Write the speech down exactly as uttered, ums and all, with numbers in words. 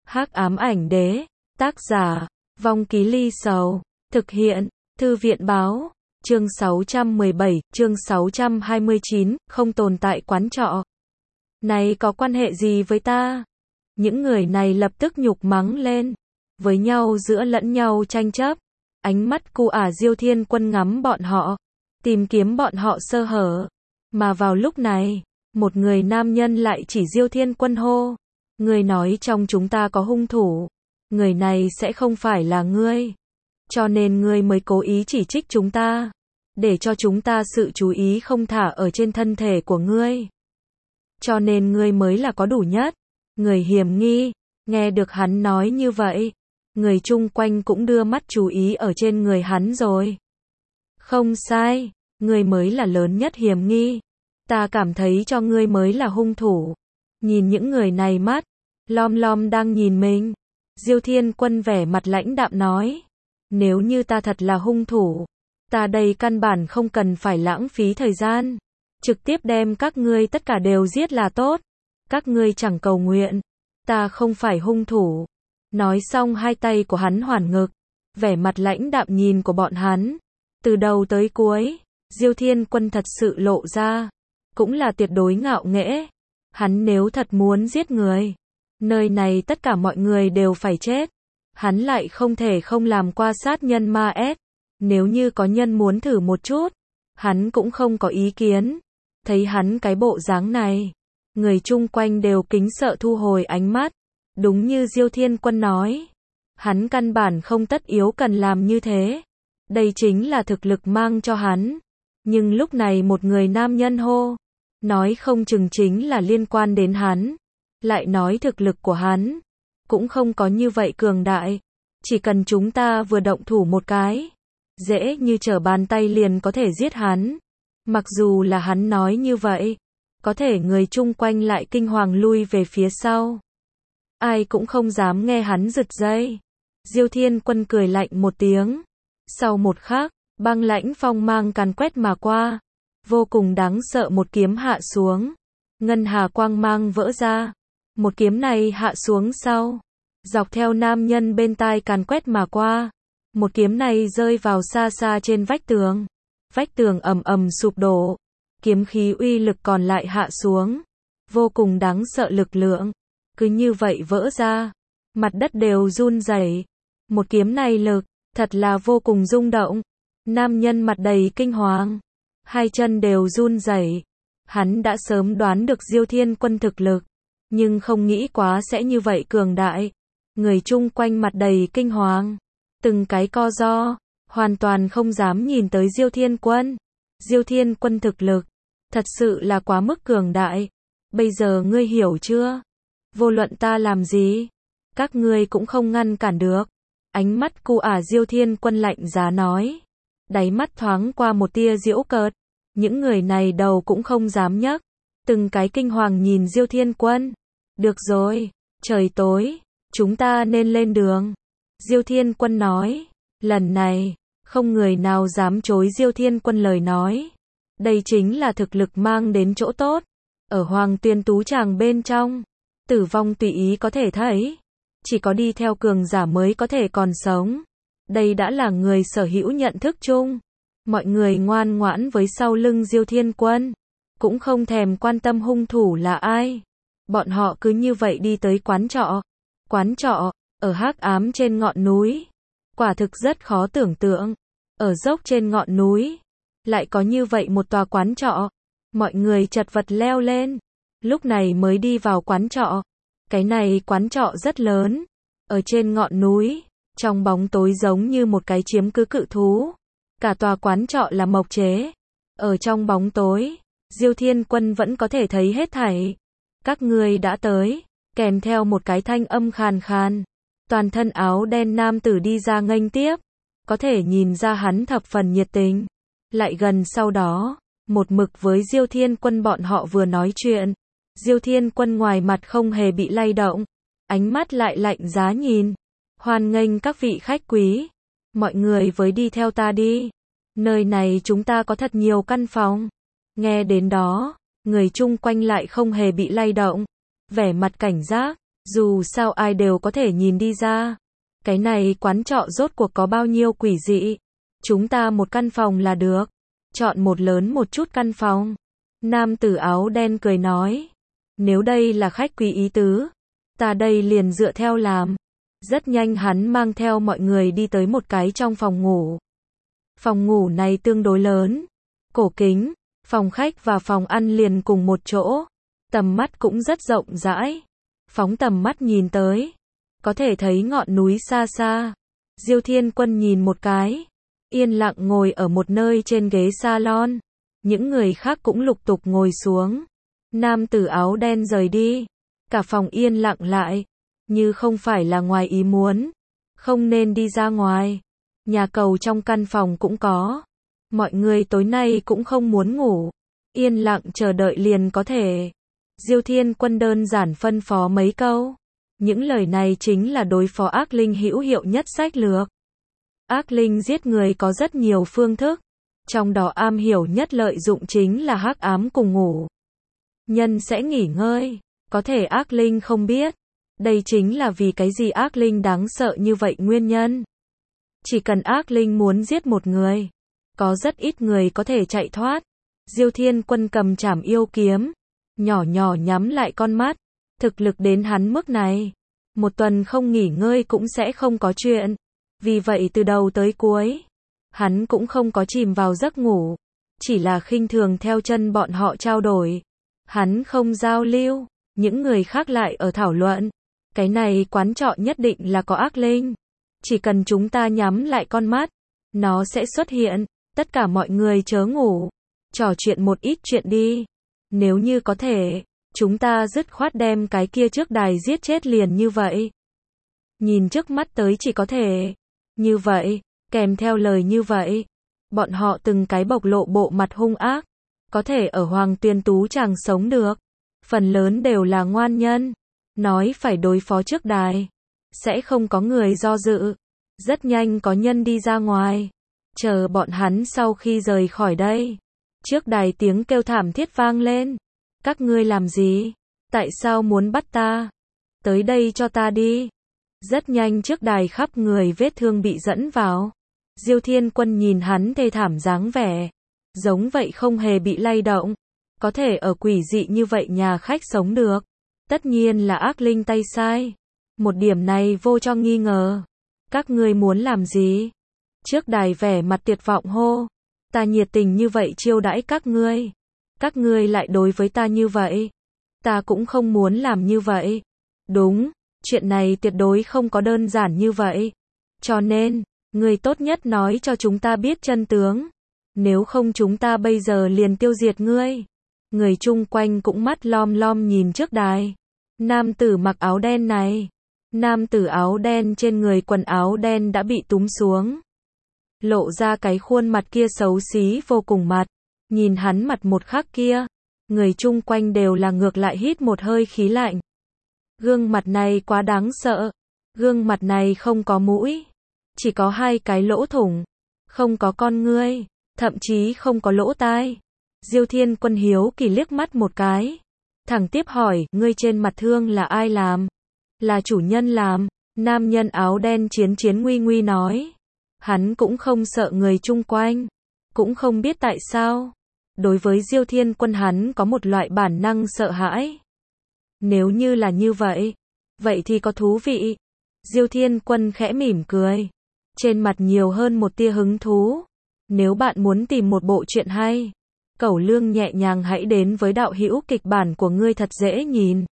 Hắc ám ảnh đế, tác giả, Vong Ký Ly Sầu, thực hiện, Thư viện báo, chương sáu trăm mười bảy, chương sáu trăm hai mươi chín, không tồn tại quán trọ. Này có quan hệ gì với ta? Những người này lập tức nhục mắng lên, với nhau giữa lẫn nhau tranh chấp. Ánh mắt cu ả Diêu Thiên Quân ngắm bọn họ, tìm kiếm bọn họ sơ hở. Mà vào lúc này, một người nam nhân lại chỉ Diêu Thiên Quân hô. Người nói trong chúng ta có hung thủ. Người này sẽ không phải là ngươi. Cho nên ngươi mới cố ý chỉ trích chúng ta. Để cho chúng ta sự chú ý không thả ở trên thân thể của ngươi. Cho nên ngươi mới là có đủ nhất. Người hiểm nghi. Nghe được hắn nói như vậy. Người chung quanh cũng đưa mắt chú ý ở trên người hắn rồi. Không sai. Ngươi mới là lớn nhất hiểm nghi. Ta cảm thấy cho ngươi mới là hung thủ. Nhìn những người này mắt. Lom lom đang nhìn mình. Diêu Thiên Quân vẻ mặt lãnh đạm nói. Nếu như ta thật là hung thủ. Ta đây căn bản không cần phải lãng phí thời gian. Trực tiếp đem các ngươi tất cả đều giết là tốt. Các ngươi chẳng cầu nguyện. Ta không phải hung thủ. Nói xong hai tay của hắn hoàn ngực. Vẻ mặt lãnh đạm nhìn của bọn hắn. Từ đầu tới cuối. Diêu Thiên Quân thật sự lộ ra. Cũng là tuyệt đối ngạo nghễ. Hắn nếu thật muốn giết người. Nơi này tất cả mọi người đều phải chết. Hắn lại không thể không làm qua sát nhân ma ép. Nếu như có nhân muốn thử một chút. Hắn cũng không có ý kiến. Thấy hắn cái bộ dáng này. Người chung quanh đều kính sợ thu hồi ánh mắt. Đúng như Diêu Thiên Quân nói. Hắn căn bản không tất yếu cần làm như thế. Đây chính là thực lực mang cho hắn. Nhưng lúc này một người nam nhân hô. Nói không chừng chính là liên quan đến hắn. Lại nói thực lực của hắn. Cũng không có như vậy cường đại. Chỉ cần chúng ta vừa động thủ một cái. Dễ như trở bàn tay liền có thể giết hắn. Mặc dù là hắn nói như vậy. Có thể người chung quanh lại kinh hoàng lui về phía sau. Ai cũng không dám nghe hắn giật dây. Diêu Thiên Quân cười lạnh một tiếng. Sau một khắc, băng lãnh phong mang càn quét mà qua. Vô cùng đáng sợ một kiếm hạ xuống. Ngân hà quang mang vỡ ra. Một kiếm này hạ xuống sau. Dọc theo nam nhân bên tai càn quét mà qua. Một kiếm này rơi vào xa xa trên vách tường. Vách tường ầm ầm sụp đổ. Kiếm khí uy lực còn lại hạ xuống. Vô cùng đáng sợ lực lượng. Cứ như vậy vỡ ra. Mặt đất đều run rẩy. Một kiếm này lực. Thật là vô cùng rung động. Nam nhân mặt đầy kinh hoàng. Hai chân đều run rẩy. Hắn đã sớm đoán được Diêu Thiên Quân thực lực. Nhưng không nghĩ quá sẽ như vậy cường đại. Người chung quanh mặt đầy kinh hoàng. Từng cái co ro. Hoàn toàn không dám nhìn tới Diêu Thiên Quân. Diêu Thiên Quân thực lực. Thật sự là quá mức cường đại. Bây giờ ngươi hiểu chưa? Vô luận ta làm gì. Các ngươi cũng không ngăn cản được. Ánh mắt cu ả Diêu Thiên Quân lạnh giá nói. Đáy mắt thoáng qua một tia giễu cợt. Những người này đầu cũng không dám nhấc. Từng cái kinh hoàng nhìn Diêu Thiên Quân. Được rồi, trời tối, chúng ta nên lên đường. Diêu Thiên Quân nói. Lần này, không người nào dám chối Diêu Thiên Quân lời nói. Đây chính là thực lực mang đến chỗ tốt. Ở Hoàng Tuyên Tú Tràng bên trong, tử vong tùy ý có thể thấy. Chỉ có đi theo cường giả mới có thể còn sống. Đây đã là người sở hữu nhận thức chung. Mọi người ngoan ngoãn với sau lưng Diêu Thiên Quân. Cũng không thèm quan tâm hung thủ là ai. Bọn họ cứ như vậy đi tới quán trọ. Quán trọ, ở hắc ám trên ngọn núi. Quả thực rất khó tưởng tượng. Ở dốc trên ngọn núi. Lại có như vậy một tòa quán trọ. Mọi người chật vật leo lên. Lúc này mới đi vào quán trọ. Cái này quán trọ rất lớn. Ở trên ngọn núi. Trong bóng tối giống như một cái chiếm cứ cự thú. Cả tòa quán trọ là mộc chế. Ở trong bóng tối. Diêu Thiên Quân vẫn có thể thấy hết thảy. Các ngươi đã tới. Kèm theo một cái thanh âm khàn khàn. Toàn thân áo đen nam tử đi ra nghênh tiếp. Có thể nhìn ra hắn thập phần nhiệt tình. Lại gần sau đó. Một mực với Diêu Thiên Quân bọn họ vừa nói chuyện. Diêu Thiên Quân ngoài mặt không hề bị lay động. Ánh mắt lại lạnh giá nhìn. Hoan nghênh các vị khách quý. Mọi người với đi theo ta đi. Nơi này chúng ta có thật nhiều căn phòng. Nghe đến đó. Người chung quanh lại không hề bị lay động. Vẻ mặt cảnh giác. Dù sao ai đều có thể nhìn đi ra. Cái này quán trọ rốt cuộc có bao nhiêu quỷ dị. Chúng ta một căn phòng là được. Chọn một lớn một chút căn phòng. Nam tử áo đen cười nói. Nếu đây là khách quý ý tứ, ta đây liền dựa theo làm. Rất nhanh hắn mang theo mọi người đi tới một cái trong phòng ngủ. Phòng ngủ này tương đối lớn, cổ kính, phòng khách và phòng ăn liền cùng một chỗ. Tầm mắt cũng rất rộng rãi. Phóng tầm mắt nhìn tới, có thể thấy ngọn núi xa xa. Diêu Thiên Quân nhìn một cái, yên lặng ngồi ở một nơi trên ghế salon. Những người khác cũng lục tục ngồi xuống. Nam tử áo đen rời đi, cả phòng yên lặng lại, như không phải là ngoài ý muốn, không nên đi ra ngoài. Nhà cầu trong căn phòng cũng có. Mọi người tối nay cũng không muốn ngủ, yên lặng chờ đợi liền có thể. Diêu Thiên Quân đơn giản phân phó mấy câu. Những lời này chính là đối phó ác linh hữu hiệu nhất sách lược. Ác linh giết người có rất nhiều phương thức, trong đó am hiểu nhất lợi dụng chính là hắc ám cùng ngủ. Nhân sẽ nghỉ ngơi, có thể ác linh không biết. Đây chính là vì cái gì ác linh đáng sợ như vậy nguyên nhân. Chỉ cần ác linh muốn giết một người, có rất ít người có thể chạy thoát. Diêu Thiên Quân cầm trảm yêu kiếm, nhỏ nhỏ nhắm lại con mắt. Thực lực đến hắn mức này, một tuần không nghỉ ngơi cũng sẽ không có chuyện. Vì vậy từ đầu tới cuối, hắn cũng không có chìm vào giấc ngủ, chỉ là khinh thường theo chân bọn họ trao đổi. Hắn không giao lưu, những người khác lại ở thảo luận. Cái này quán trọ nhất định là có ác linh. Chỉ cần chúng ta nhắm lại con mắt, nó sẽ xuất hiện. Tất cả mọi người chớ ngủ, trò chuyện một ít chuyện đi. Nếu như có thể, chúng ta dứt khoát đem cái kia trước đài giết chết liền như vậy. Nhìn trước mắt tới chỉ có thể như vậy, kèm theo lời như vậy, bọn họ từng cái bộc lộ bộ mặt hung ác. Có thể ở Hoàng Tuyên Tú Tràng sống được, phần lớn đều là ngoan nhân. Nói phải đối phó trước đài, sẽ không có người do dự. Rất nhanh có nhân đi ra ngoài, chờ bọn hắn sau khi rời khỏi đây. Trước đài tiếng kêu thảm thiết vang lên. Các ngươi làm gì? Tại sao muốn bắt ta? Tới đây cho ta đi. Rất nhanh trước đài khắp người vết thương bị dẫn vào. Diêu Thiên Quân nhìn hắn thê thảm dáng vẻ, giống vậy không hề bị lay động. Có thể ở quỷ dị như vậy nhà khách sống được, tất nhiên là ác linh tay sai. Một điểm này vô cho nghi ngờ. Các ngươi muốn làm gì? Trước đài vẻ mặt tuyệt vọng hô. Ta nhiệt tình như vậy chiêu đãi các ngươi, các ngươi lại đối với ta như vậy. Ta cũng không muốn làm như vậy. Đúng, chuyện này tuyệt đối không có đơn giản như vậy. Cho nên, ngươi tốt nhất nói cho chúng ta biết chân tướng. Nếu không chúng ta bây giờ liền tiêu diệt ngươi. Người chung quanh cũng mắt lom lom nhìn trước đài. Nam tử mặc áo đen này. Nam tử áo đen trên người quần áo đen đã bị túm xuống, lộ ra cái khuôn mặt kia xấu xí vô cùng mặt. Nhìn hắn mặt một khắc kia, người chung quanh đều là ngược lại hít một hơi khí lạnh. Gương mặt này quá đáng sợ. Gương mặt này không có mũi, chỉ có hai cái lỗ thủng, không có con ngươi, thậm chí không có lỗ tai. Diêu Thiên Quân hiếu kỳ liếc mắt một cái, thẳng tiếp hỏi, ngươi trên mặt thương là ai làm? Là chủ nhân làm. Nam nhân áo đen chiến chiến nguy nguy nói. Hắn cũng không sợ người chung quanh, cũng không biết tại sao. Đối với Diêu Thiên Quân hắn có một loại bản năng sợ hãi. Nếu như là như vậy, vậy thì có thú vị. Diêu Thiên Quân khẽ mỉm cười, trên mặt nhiều hơn một tia hứng thú. Nếu bạn muốn tìm một bộ truyện hay, Cẩu Lương nhẹ nhàng hãy đến với đạo hữu kịch bản của ngươi thật dễ nhìn.